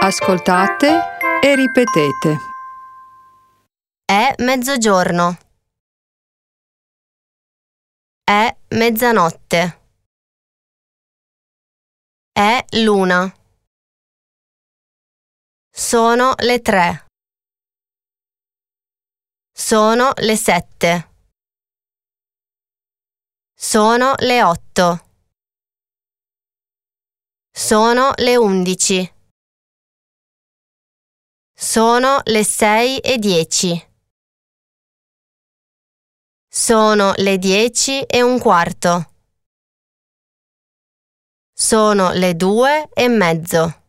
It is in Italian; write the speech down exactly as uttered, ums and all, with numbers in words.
Ascoltate e ripetete. È mezzogiorno. È mezzanotte. È l'una. Sono le tre. Sono le sette. Sono le otto. Sono le undici. Sono le sei e dieci. Sono le dieci e un quarto. Sono le due e mezzo.